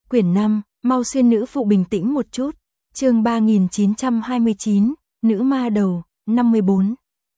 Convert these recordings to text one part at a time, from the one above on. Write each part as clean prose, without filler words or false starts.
Quyển 5, mau xuyên nữ phụ bình tĩnh một chút. Chương 3929, nữ ma đầu, 54.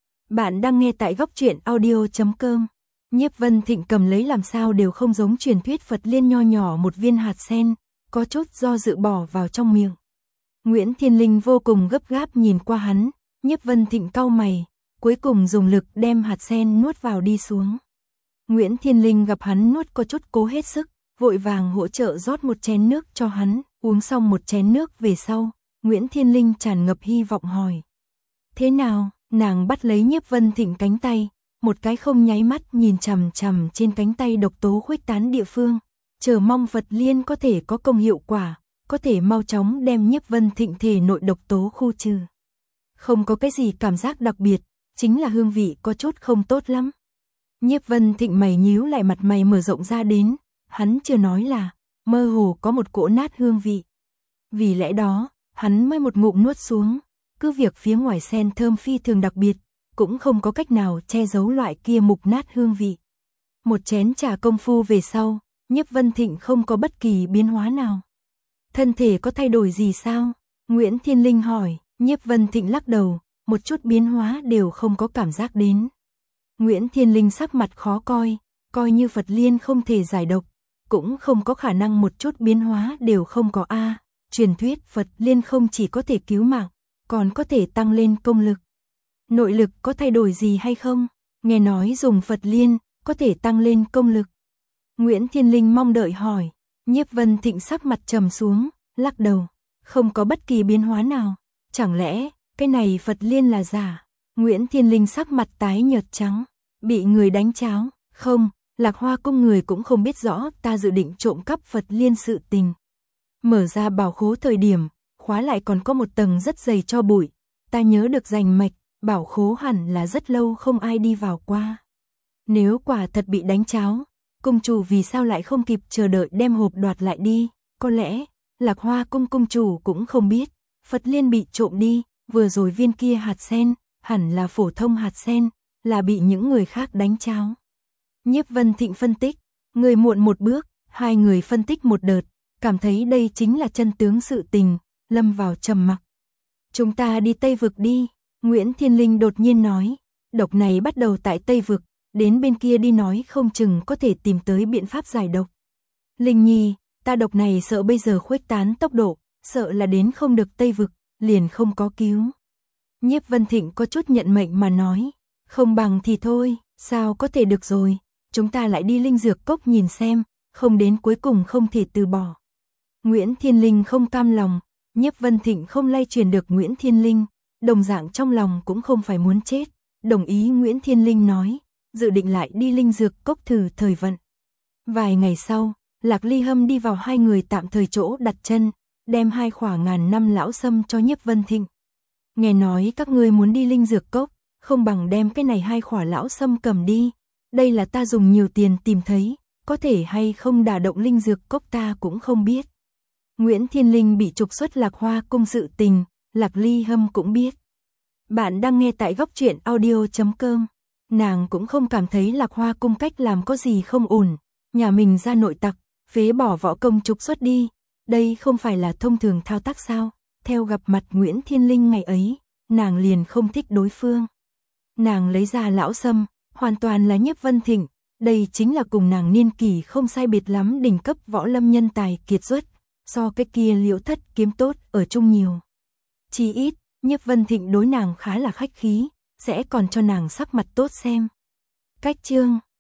Bạn đang nghe tại góc truyện audio.com. Nhiếp Vân Thịnh cầm lấy làm sao đều không giống truyền thuyết Phật Liên nho nhỏ một viên hạt sen, có chút do dự bỏ vào trong miệng. Nguyễn Thiên Linh vô cùng gấp gáp nhìn qua hắn, Nhiếp Vân Thịnh cau mày, cuối cùng dùng lực đem hạt sen nuốt vào đi xuống. Nguyễn Thiên Linh gặp hắn nuốt có chút cố hết sức, vội vàng hỗ trợ rót một chén nước cho hắn, uống xong một chén nước về sau, Nguyễn Thiên Linh tràn ngập hy vọng hỏi. Thế nào? Nàng bắt lấy Nhiếp Vân Thịnh cánh tay, một cái không nháy mắt nhìn chằm chằm trên cánh tay độc tố khuếch tán địa phương, chờ mong Phật Liên có thể có công hiệu quả, có thể mau chóng đem Nhiếp Vân Thịnh thể nội độc tố khu trừ. Không có cái gì cảm giác đặc biệt, chính là hương vị có chút không tốt lắm. Nhiếp Vân Thịnh mày nhíu lại, mặt mày mở rộng ra đến, hắn chưa nói là, mơ hồ có một cỗ nát hương vị. Vì lẽ đó, hắn mới một ngụm nuốt xuống, cứ việc phía ngoài sen thơm phi thường đặc biệt, cũng không có cách nào che giấu loại kia mục nát hương vị. Một chén trà công phu về sau, Nhiếp Vân Thịnh không có bất kỳ biến hóa nào. Thân thể có thay đổi gì sao? Nguyễn Thiên Linh hỏi. Nhiếp Vân Thịnh lắc đầu, một chút biến hóa đều không có cảm giác đến. Nguyễn Thiên Linh sắc mặt khó coi, coi như Phật Liên không thể giải độc, cũng không có khả năng một chút biến hóa đều không có a. Truyền thuyết Phật Liên không chỉ có thể cứu mạng, còn có thể tăng lên công lực. Nội lực có thay đổi gì hay không? Nghe nói dùng Phật Liên có thể tăng lên công lực. Nguyễn Thiên Linh mong đợi hỏi. Nhiếp Vân Thịnh sắc mặt trầm xuống, lắc đầu, không có bất kỳ biến hóa nào. Chẳng lẽ cái này Phật Liên là giả? Nguyễn Thiên Linh sắc mặt tái nhợt trắng, bị người đánh cháo. Không, Lạc Hoa cung người cũng không biết rõ ta dự định trộm cắp Phật Liên sự tình. Mở ra bảo khố thời điểm, khóa lại còn có một tầng rất dày cho bụi. Ta nhớ được rành mạch, bảo khố hẳn là rất lâu không ai đi vào qua. Nếu quả thật bị đánh cháo, cung chủ vì sao lại không kịp chờ đợi đem hộp đoạt lại đi? Có lẽ, Lạc Hoa cung cung chủ cũng không biết, Phật Liên bị trộm đi, vừa rồi viên kia hạt sen, hẳn là phổ thông hạt sen, là bị những người khác đánh cháo. Nhiếp Vân Thịnh phân tích, người muộn một bước, hai người phân tích một đợt, cảm thấy đây chính là chân tướng sự tình, lâm vào trầm mặc. Chúng ta đi Tây Vực đi, Nguyễn Thiên Linh đột nhiên nói, độc này bắt đầu tại Tây Vực, đến bên kia đi nói không chừng có thể tìm tới biện pháp giải độc. Linh Nhi, ta độc này sợ bây giờ khuếch tán tốc độ, sợ là đến không được Tây Vực, liền không có cứu. Nhiếp Vân Thịnh có chút nhận mệnh mà nói, không bằng thì thôi, sao có thể được rồi, chúng ta lại đi linh dược cốc nhìn xem, không đến cuối cùng không thể từ bỏ. Nguyễn Thiên Linh không cam lòng, Nhiếp Vân Thịnh không lay truyền được Nguyễn Thiên Linh, đồng dạng trong lòng cũng không phải muốn chết, đồng ý Nguyễn Thiên Linh nói, dự định lại đi linh dược cốc thử thời vận. Vài ngày sau, Lạc Ly Hâm đi vào hai người tạm thời chỗ đặt chân, đem 2 khỏa ngàn năm lão sâm cho Nhiếp Vân Thịnh. Nghe nói các ngươi muốn đi linh dược cốc, không bằng đem cái này 2 khỏa lão sâm cầm đi, đây là ta dùng nhiều tiền tìm thấy, có thể hay không đả động linh dược cốc ta cũng không biết. Nguyễn Thiên Linh bị trục xuất Lạc Hoa cung sự tình, Lạc Ly Hâm cũng biết. Bạn đang nghe tại góc truyện audio.com. Nàng cũng không cảm thấy Lạc Hoa cung cách làm có gì không ổn, nhà mình ra nội tặc, phế bỏ võ công trục xuất đi, đây không phải là thông thường thao tác sao? Theo gặp mặt Nguyễn Thiên Linh ngày ấy, nàng liền không thích đối phương. Nàng lấy ra lão sâm, hoàn toàn là Nhiếp Vân Thịnh, đây chính là cùng nàng niên kỷ không sai biệt lắm đỉnh cấp võ lâm nhân tài kiệt xuất, so cái kia Liễu Thất kiếm tốt ở chung nhiều. Chỉ ít, Nhiếp Vân Thịnh đối nàng khá là khách khí, sẽ còn cho nàng sắc mặt tốt xem. Cách chương